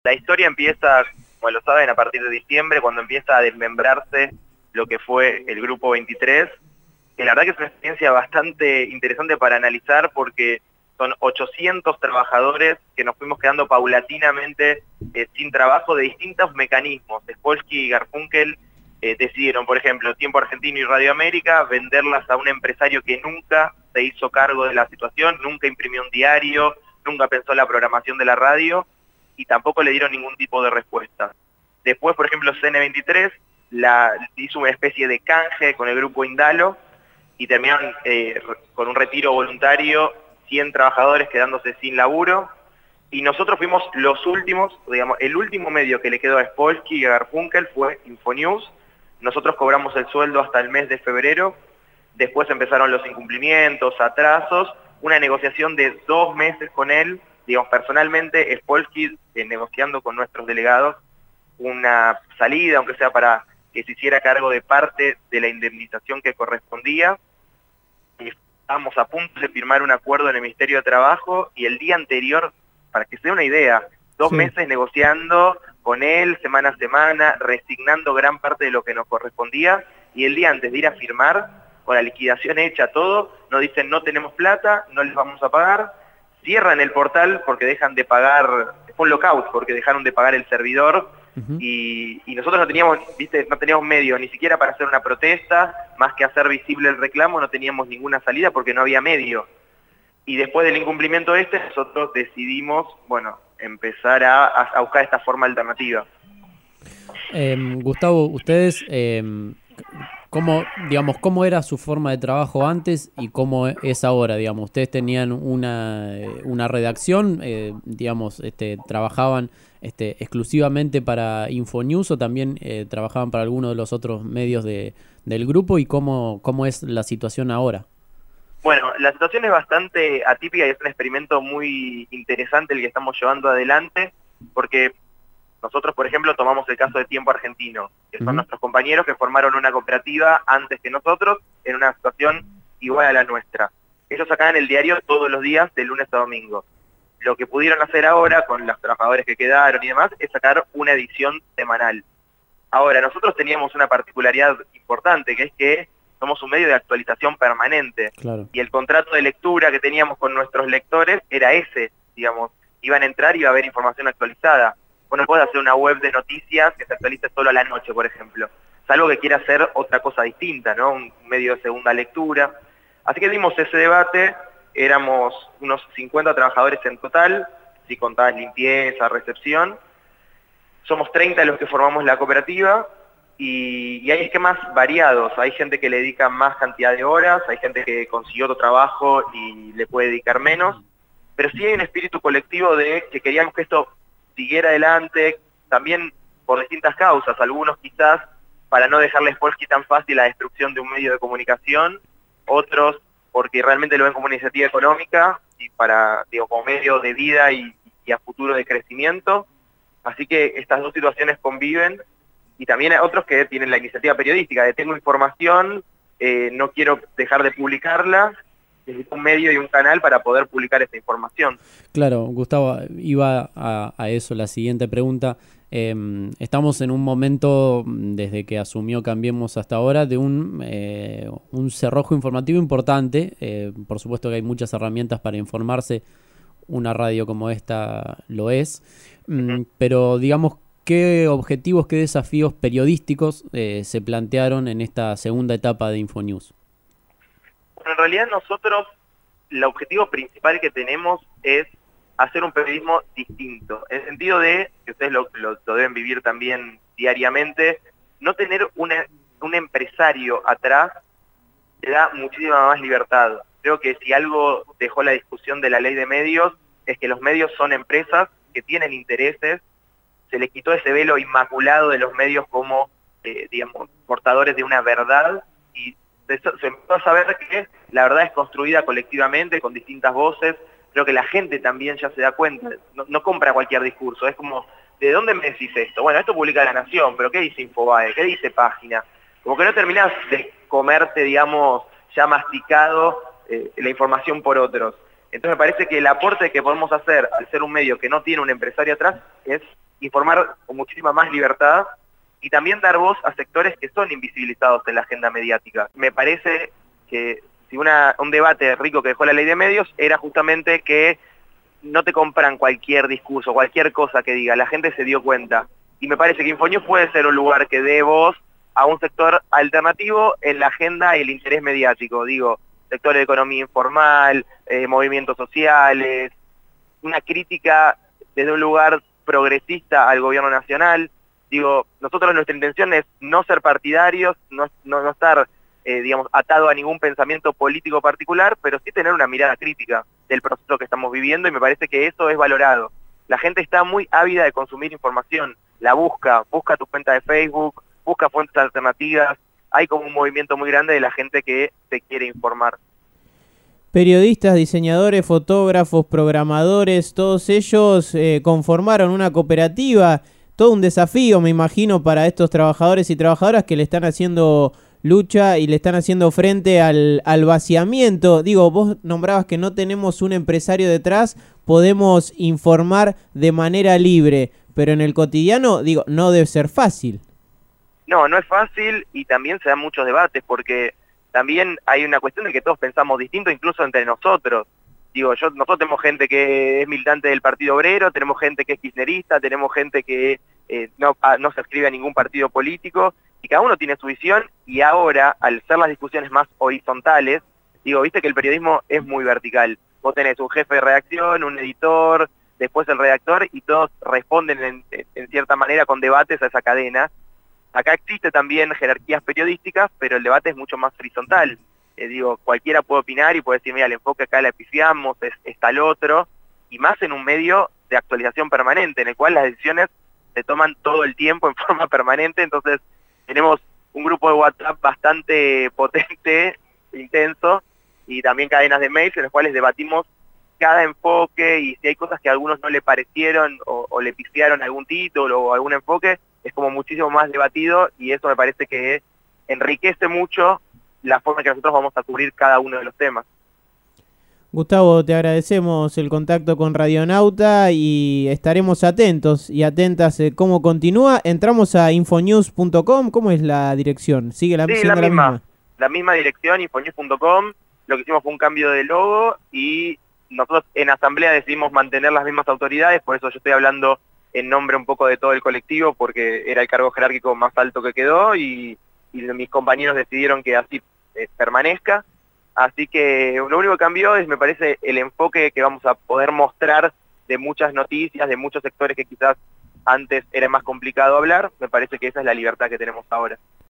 La historia empieza, como lo saben, a partir de diciembre, cuando empieza a desmembrarse lo que fue el Grupo 23, que la verdad que es una experiencia bastante interesante para analizar porque son 800 trabajadores que nos fuimos quedando paulatinamente sin trabajo de distintos mecanismos. Spolsky y Garfunkel decidieron, por ejemplo, Tiempo Argentino y Radio América, venderlas a un empresario que nunca se hizo cargo de la situación, nunca imprimió un diario, nunca pensó la programación de la radio y tampoco le dieron ningún tipo de respuesta. Después, por ejemplo, CN23 hizo una especie de canje con el grupo Indalo y terminaron con un retiro voluntario, 100 trabajadores quedándose sin laburo, y nosotros fuimos los últimos, digamos, el último medio que le quedó a Spolsky y a Garfunkel fue Infonews. Nosotros cobramos el sueldo hasta el mes de febrero, después empezaron los incumplimientos, atrasos, una negociación de 2 meses con él, digamos, personalmente, Spolsky negociando con nuestros delegados una salida, aunque sea para que se hiciera cargo de parte de la indemnización que correspondía. Estábamos a punto de firmar un acuerdo en el Ministerio de Trabajo y el día anterior, para que se dé una idea, 2 meses negociando con él semana a semana, resignando gran parte de lo que nos correspondía, y el día antes de ir a firmar, con la liquidación hecha, todo, nos dicen no tenemos plata, no les vamos a pagar, cierran el portal porque dejan de pagar, fue un lockout porque dejaron de pagar el servidor, y nosotros no teníamos, ¿viste? No teníamos medio ni siquiera para hacer una protesta, más que hacer visible el reclamo, no teníamos ninguna salida porque no había medio. Y después del incumplimiento nosotros decidimos, bueno, empezar a buscar esta forma alternativa. Gustavo, ustedes, ¿cómo era su forma de trabajo antes y cómo es ahora? Digamos, ustedes tenían una redacción, trabajaban exclusivamente para Infonews o también trabajaban para alguno de los otros medios del grupo, y cómo es la situación ahora. Bueno, la situación es bastante atípica y es un experimento muy interesante el que estamos llevando adelante, porque nosotros, por ejemplo, tomamos el caso de Tiempo Argentino, que son nuestros compañeros que formaron una cooperativa antes que nosotros, en una situación igual a la nuestra. Ellos sacaban el diario todos los días, de lunes a domingo. Lo que pudieron hacer ahora, con los trabajadores que quedaron y demás, es sacar una edición semanal. Ahora, nosotros teníamos una particularidad importante, que es que somos un medio de actualización permanente. Claro. Y el contrato de lectura que teníamos con nuestros lectores era ese, digamos. Iban a entrar y iba a haber información actualizada. Vos no podés hacer una web de noticias que se actualice solo a la noche, por ejemplo. Salvo que quiera hacer otra cosa distinta, ¿no? Un medio de segunda lectura. Así que dimos ese debate, éramos unos 50 trabajadores en total, si contás limpieza, recepción. Somos 30 los que formamos la cooperativa, y hay esquemas variados. Hay gente que le dedica más cantidad de horas, hay gente que consiguió otro trabajo y le puede dedicar menos, pero sí hay un espíritu colectivo de que queríamos que esto siguiera adelante, también por distintas causas, algunos quizás para no dejarle a Spolsky tan fácil la destrucción de un medio de comunicación, otros porque realmente lo ven como una iniciativa económica y para, digo, como medio de vida y a futuro de crecimiento. Así que estas dos situaciones conviven. Y también hay otros que tienen la iniciativa periodística, de tengo información, no quiero dejar de publicarla, necesito un medio y un canal para poder publicar esta información. Claro, Gustavo, iba a eso la siguiente pregunta. Estamos en un momento, desde que asumió Cambiemos hasta ahora, de un cerrojo informativo importante. Por supuesto que hay muchas herramientas para informarse, una radio como esta lo es, pero digamos, ¿qué objetivos, qué desafíos periodísticos se plantearon en esta segunda etapa de Infonews? Bueno, en realidad nosotros, el objetivo principal que tenemos es hacer un periodismo distinto, en el sentido de, que ustedes lo deben vivir también diariamente, no tener un empresario atrás te da muchísima más libertad. Creo que si algo dejó la discusión de la ley de medios, es que los medios son empresas que tienen intereses. Se le quitó ese velo inmaculado de los medios como, digamos, portadores de una verdad, y se empezó a saber que la verdad es construida colectivamente, con distintas voces. Creo que la gente también ya se da cuenta, no compra cualquier discurso, es como, ¿de dónde me decís esto? Bueno, esto publica La Nación, pero ¿qué dice Infobae? ¿Qué dice Página? Como que no terminás de comerte, digamos, ya masticado la información por otros. Entonces me parece que el aporte que podemos hacer al ser un medio que no tiene un empresario atrás es informar con muchísima más libertad y también dar voz a sectores que son invisibilizados en la agenda mediática. Me parece que si un debate rico que dejó la ley de medios era justamente que no te compran cualquier discurso, cualquier cosa que diga, la gente se dio cuenta. Y me parece que Infonews puede ser un lugar que dé voz a un sector alternativo en la agenda y el interés mediático, digo, sectores de economía informal, movimientos sociales, una crítica desde un lugar progresista al gobierno nacional. Digo, nosotros nuestra intención es no ser partidarios, no estar, digamos, atado a ningún pensamiento político particular, pero sí tener una mirada crítica del proceso que estamos viviendo y me parece que eso es valorado. La gente está muy ávida de consumir información, la busca tu cuenta de Facebook, busca fuentes alternativas, hay como un movimiento muy grande de la gente que se quiere informar. Periodistas, diseñadores, fotógrafos, programadores, todos ellos conformaron una cooperativa, todo un desafío, me imagino, para estos trabajadores y trabajadoras que le están haciendo lucha y le están haciendo frente al vaciamiento. Digo, vos nombrabas que no tenemos un empresario detrás, podemos informar de manera libre, pero en el cotidiano, digo, no debe ser fácil. No es fácil y también se dan muchos debates porque también hay una cuestión de que todos pensamos distinto incluso entre nosotros. Digo, nosotros tenemos gente que es militante del Partido Obrero, tenemos gente que es kirchnerista, tenemos gente que no se adscribe a ningún partido político y cada uno tiene su visión y ahora, al ser las discusiones más horizontales, digo, viste que el periodismo es muy vertical. Vos tenés un jefe de redacción, un editor, después el redactor y todos responden en cierta manera con debates a esa cadena. Acá existe también jerarquías periodísticas, pero el debate es mucho más horizontal. Digo, cualquiera puede opinar y puede decir, mira, el enfoque acá la pifiamos, es tal otro, y más en un medio de actualización permanente, en el cual las decisiones se toman todo el tiempo en forma permanente, entonces tenemos un grupo de WhatsApp bastante potente, intenso, y también cadenas de mails en los cuales debatimos cada enfoque y si hay cosas que a algunos no le parecieron o le pifiaron algún título o algún enfoque, es como muchísimo más debatido y eso me parece que enriquece mucho la forma en que nosotros vamos a cubrir cada uno de los temas. Gustavo, te agradecemos el contacto con Radionauta y estaremos atentos y atentas cómo continúa. Entramos a infonews.com, ¿cómo es la dirección? ¿Sigue siendo la misma? La misma dirección, infonews.com. Lo que hicimos fue un cambio de logo y nosotros en asamblea decidimos mantener las mismas autoridades, por eso yo estoy hablando en nombre un poco de todo el colectivo, porque era el cargo jerárquico más alto que quedó y mis compañeros decidieron que así permanezca. Así que lo único que cambió es, me parece, el enfoque que vamos a poder mostrar de muchas noticias, de muchos sectores que quizás antes era más complicado hablar. Me parece que esa es la libertad que tenemos ahora.